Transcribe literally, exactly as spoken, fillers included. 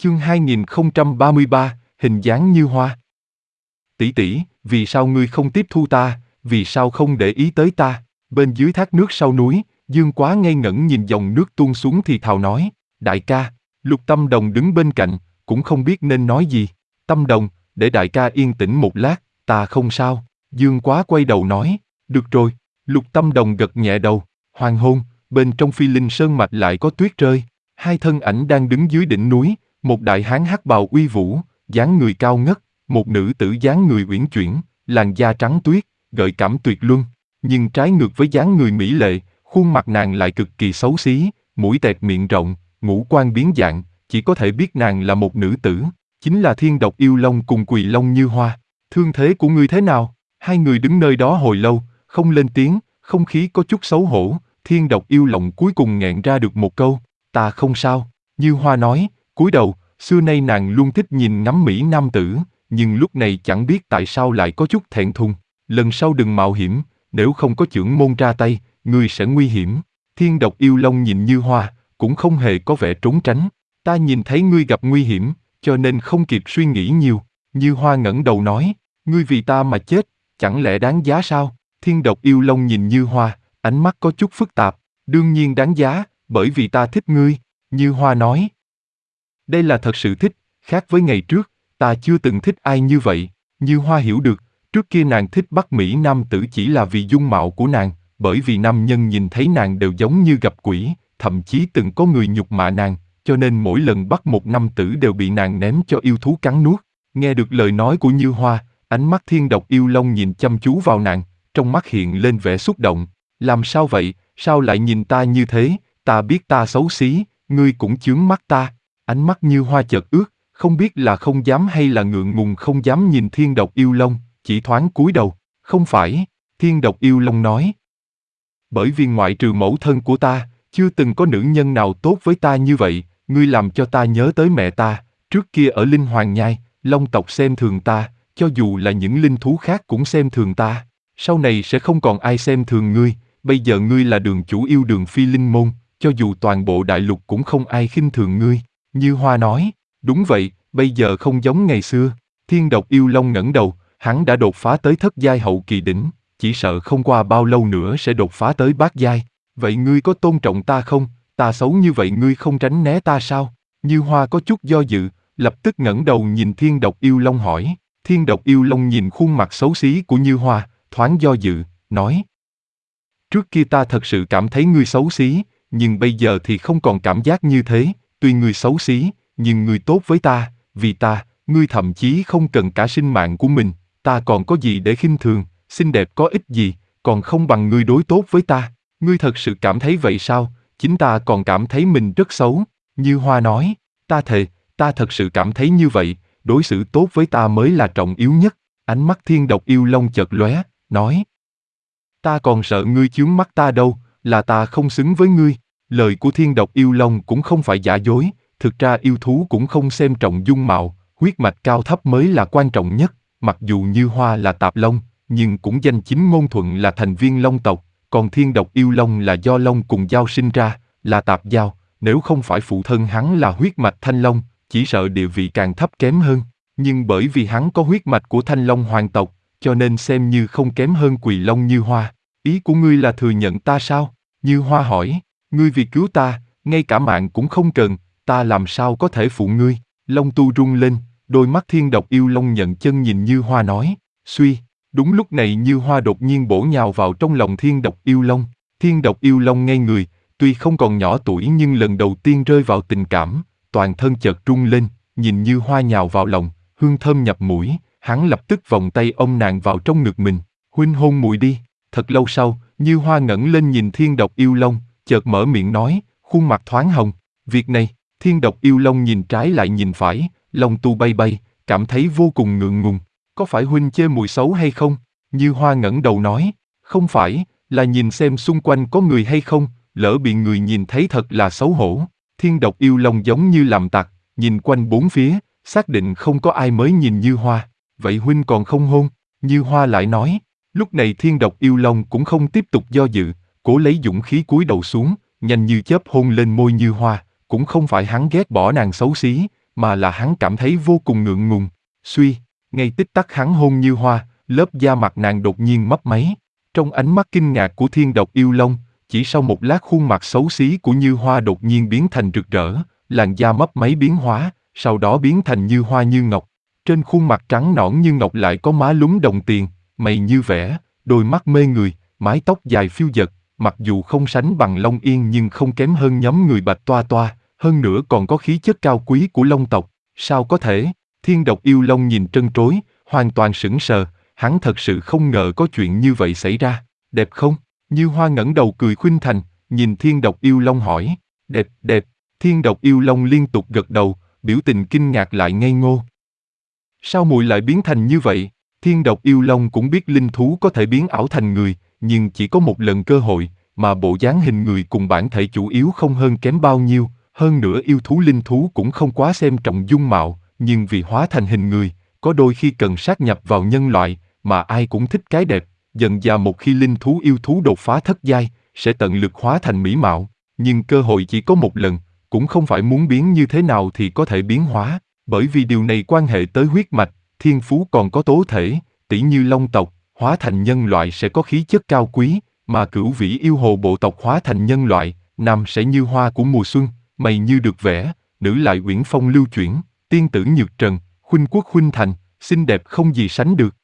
Chương hai nghìn không trăm ba mươi ba, hình dáng như hoa. Tỷ tỷ, vì sao ngươi không tiếp thu ta, vì sao không để ý tới ta? Bên dưới thác nước sau núi, Dương Quá ngây ngẩn nhìn dòng nước tuôn xuống thì thào nói, đại ca. Lục Tâm Đồng đứng bên cạnh, cũng không biết nên nói gì. Tâm Đồng, để đại ca yên tĩnh một lát, ta không sao. Dương Quá quay đầu nói, được rồi. Lục Tâm Đồng gật nhẹ đầu. Hoàng hôn, bên trong Phi Linh Sơn mạch lại có tuyết rơi. Hai thân ảnh đang đứng dưới đỉnh núi, một đại hán hắc bào uy vũ, dáng người cao ngất, một nữ tử dáng người uyển chuyển, làn da trắng tuyết, gợi cảm tuyệt luân. Nhưng trái ngược với dáng người mỹ lệ, khuôn mặt nàng lại cực kỳ xấu xí, mũi tẹt miệng rộng, ngũ quan biến dạng, chỉ có thể biết nàng là một nữ tử, chính là Thiên Độc Yêu Long cùng Quỳ Long Như Hoa. Thương thế của ngươi thế nào? Hai người đứng nơi đó hồi lâu, không lên tiếng, không khí có chút xấu hổ. Thiên Độc Yêu Long cuối cùng nghẹn ra được một câu, ta không sao. Như Hoa nói, cúi đầu, xưa nay nàng luôn thích nhìn ngắm mỹ nam tử, nhưng lúc này chẳng biết tại sao lại có chút thẹn thùng. Lần sau đừng mạo hiểm, nếu không có chưởng môn ra tay, ngươi sẽ nguy hiểm. Thiên Độc Yêu Long nhìn Như Hoa, cũng không hề có vẻ trốn tránh. Ta nhìn thấy ngươi gặp nguy hiểm, cho nên không kịp suy nghĩ nhiều. Như Hoa ngẩng đầu nói, ngươi vì ta mà chết, chẳng lẽ đáng giá sao? Thiên Độc Yêu Long nhìn Như Hoa, ánh mắt có chút phức tạp. Đương nhiên đáng giá, bởi vì ta thích ngươi. Như Hoa nói, đây là thật sự thích, khác với ngày trước, ta chưa từng thích ai như vậy. Như Hoa hiểu được, trước kia nàng thích Bắc Mỹ nam tử chỉ là vì dung mạo của nàng, bởi vì nam nhân nhìn thấy nàng đều giống như gặp quỷ, thậm chí từng có người nhục mạ nàng, cho nên mỗi lần bắt một nam tử đều bị nàng ném cho yêu thú cắn nuốt. Nghe được lời nói của Như Hoa, ánh mắt Thiên Độc Yêu Long nhìn chăm chú vào nàng, trong mắt hiện lên vẻ xúc động. Làm sao vậy, sao lại nhìn ta như thế, ta biết ta xấu xí, ngươi cũng chướng mắt ta. Ánh mắt Như Hoa chợt ướt, không biết là không dám hay là ngượng ngùng không dám nhìn Thiên Độc Yêu Long, chỉ thoáng cúi đầu. Không phải, Thiên Độc Yêu Long nói. Bởi vì ngoại trừ mẫu thân của ta, chưa từng có nữ nhân nào tốt với ta như vậy, ngươi làm cho ta nhớ tới mẹ ta, trước kia ở Linh Hoàng Nhai, Long tộc xem thường ta, cho dù là những linh thú khác cũng xem thường ta. Sau này sẽ không còn ai xem thường ngươi, bây giờ ngươi là đường chủ yêu đường Phi Linh Môn, cho dù toàn bộ đại lục cũng không ai khinh thường ngươi. Như Hoa nói, đúng vậy, bây giờ không giống ngày xưa. Thiên Độc Yêu Long ngẩng đầu, hắn đã đột phá tới thất giai hậu kỳ đỉnh, chỉ sợ không qua bao lâu nữa sẽ đột phá tới bát giai. Vậy ngươi có tôn trọng ta không? Ta xấu như vậy ngươi không tránh né ta sao? Như Hoa có chút do dự, lập tức ngẩng đầu nhìn Thiên Độc Yêu Long hỏi. Thiên Độc Yêu Long nhìn khuôn mặt xấu xí của Như Hoa, thoáng do dự, nói. Trước kia ta thật sự cảm thấy ngươi xấu xí, nhưng bây giờ thì không còn cảm giác như thế. Tuy ngươi xấu xí, nhưng ngươi tốt với ta, vì ta, ngươi thậm chí không cần cả sinh mạng của mình, ta còn có gì để khinh thường, xinh đẹp có ích gì, còn không bằng ngươi đối tốt với ta. Ngươi thật sự cảm thấy vậy sao? Chính ta còn cảm thấy mình rất xấu. Như Hoa nói, ta thề, ta thật sự cảm thấy như vậy, đối xử tốt với ta mới là trọng yếu nhất. Ánh mắt Thiên Độc Yêu Long chợt lóe, nói. Ta còn sợ ngươi chướng mắt ta đâu, là ta không xứng với ngươi. Lời của Thiên Độc Yêu Long cũng không phải giả dối, thực ra yêu thú cũng không xem trọng dung mạo, huyết mạch cao thấp mới là quan trọng nhất. Mặc dù Như Hoa là tạp long, nhưng cũng danh chính ngôn thuận là thành viên long tộc, còn Thiên Độc Yêu Long là do long cùng dao sinh ra, là tạp dao, nếu không phải phụ thân hắn là huyết mạch thanh long, chỉ sợ địa vị càng thấp kém hơn. Nhưng bởi vì hắn có huyết mạch của thanh long hoàng tộc, cho nên xem như không kém hơn Quỳ Long Như Hoa. Ý của ngươi là thừa nhận ta sao? Như Hoa hỏi. Ngươi vì cứu ta, ngay cả mạng cũng không cần, ta làm sao có thể phụ ngươi? Long tu rung lên, đôi mắt Thiên Độc Yêu Long nhận chân nhìn Như Hoa nói, suy. Đúng lúc này Như Hoa đột nhiên bổ nhào vào trong lòng Thiên Độc Yêu Long. Thiên Độc Yêu Long ngây người, tuy không còn nhỏ tuổi nhưng lần đầu tiên rơi vào tình cảm, toàn thân chợt rung lên, nhìn Như Hoa nhào vào lòng, hương thơm nhập mũi, hắn lập tức vòng tay ôm nàng vào trong ngực mình, huynh hôn muội đi. Thật lâu sau, Như Hoa ngẩng lên nhìn Thiên Độc Yêu Long, chợt mở miệng nói, khuôn mặt thoáng hồng. Việc này, Thiên Độc Yêu Long nhìn trái lại nhìn phải, lông tu bay bay, cảm thấy vô cùng ngượng ngùng. Có phải huynh chê mùi xấu hay không? Như Hoa ngẩng đầu nói, không phải, là nhìn xem xung quanh có người hay không, lỡ bị người nhìn thấy thật là xấu hổ. Thiên Độc Yêu Long giống như làm tặc, nhìn quanh bốn phía, xác định không có ai mới nhìn Như Hoa. Vậy huynh còn không hôn? Như Hoa lại nói. Lúc này Thiên Độc Yêu Long cũng không tiếp tục do dự, cố lấy dũng khí cúi đầu xuống, nhanh như chớp hôn lên môi Như Hoa. Cũng không phải hắn ghét bỏ nàng xấu xí, mà là hắn cảm thấy vô cùng ngượng ngùng. Suy, ngay tích tắc hắn hôn Như Hoa, lớp da mặt nàng đột nhiên mấp máy. Trong ánh mắt kinh ngạc của Thiên Độc Yêu Long, chỉ sau một lát khuôn mặt xấu xí của Như Hoa đột nhiên biến thành rực rỡ, làn da mấp máy biến hóa, sau đó biến thành như hoa như ngọc. Trên khuôn mặt trắng nõn như ngọc lại có má lúm đồng tiền, mày như vẽ, đôi mắt mê người, mái tóc dài phiêu dật, mặc dù không sánh bằng Long Yên nhưng không kém hơn nhóm người Bạch Toa Toa, hơn nữa còn có khí chất cao quý của Long tộc. Sao có thể? Thiên Độc Yêu Long nhìn trân trối, hoàn toàn sững sờ, hắn thật sự không ngờ có chuyện như vậy xảy ra. Đẹp không? Như Hoa ngẩng đầu cười khuynh thành, nhìn Thiên Độc Yêu Long hỏi. Đẹp, đẹp. Thiên Độc Yêu Long liên tục gật đầu, biểu tình kinh ngạc lại ngây ngô. Sao muội lại biến thành như vậy? Thiên Độc Yêu Long cũng biết linh thú có thể biến ảo thành người, nhưng chỉ có một lần cơ hội, mà bộ dáng hình người cùng bản thể chủ yếu không hơn kém bao nhiêu, hơn nữa yêu thú linh thú cũng không quá xem trọng dung mạo, nhưng vì hóa thành hình người, có đôi khi cần sát nhập vào nhân loại, mà ai cũng thích cái đẹp, dần dà một khi linh thú yêu thú đột phá thất giai, sẽ tận lực hóa thành mỹ mạo, nhưng cơ hội chỉ có một lần, cũng không phải muốn biến như thế nào thì có thể biến hóa, bởi vì điều này quan hệ tới huyết mạch, thiên phú còn có tố thể, tỷ như Long tộc, hóa thành nhân loại sẽ có khí chất cao quý, mà Cửu Vĩ yêu hồ bộ tộc hóa thành nhân loại, nam sẽ như hoa của mùa xuân, mày như được vẽ, nữ lại uyển phong lưu chuyển, tiên tử nhược trần, khuynh quốc khuynh thành, xinh đẹp không gì sánh được.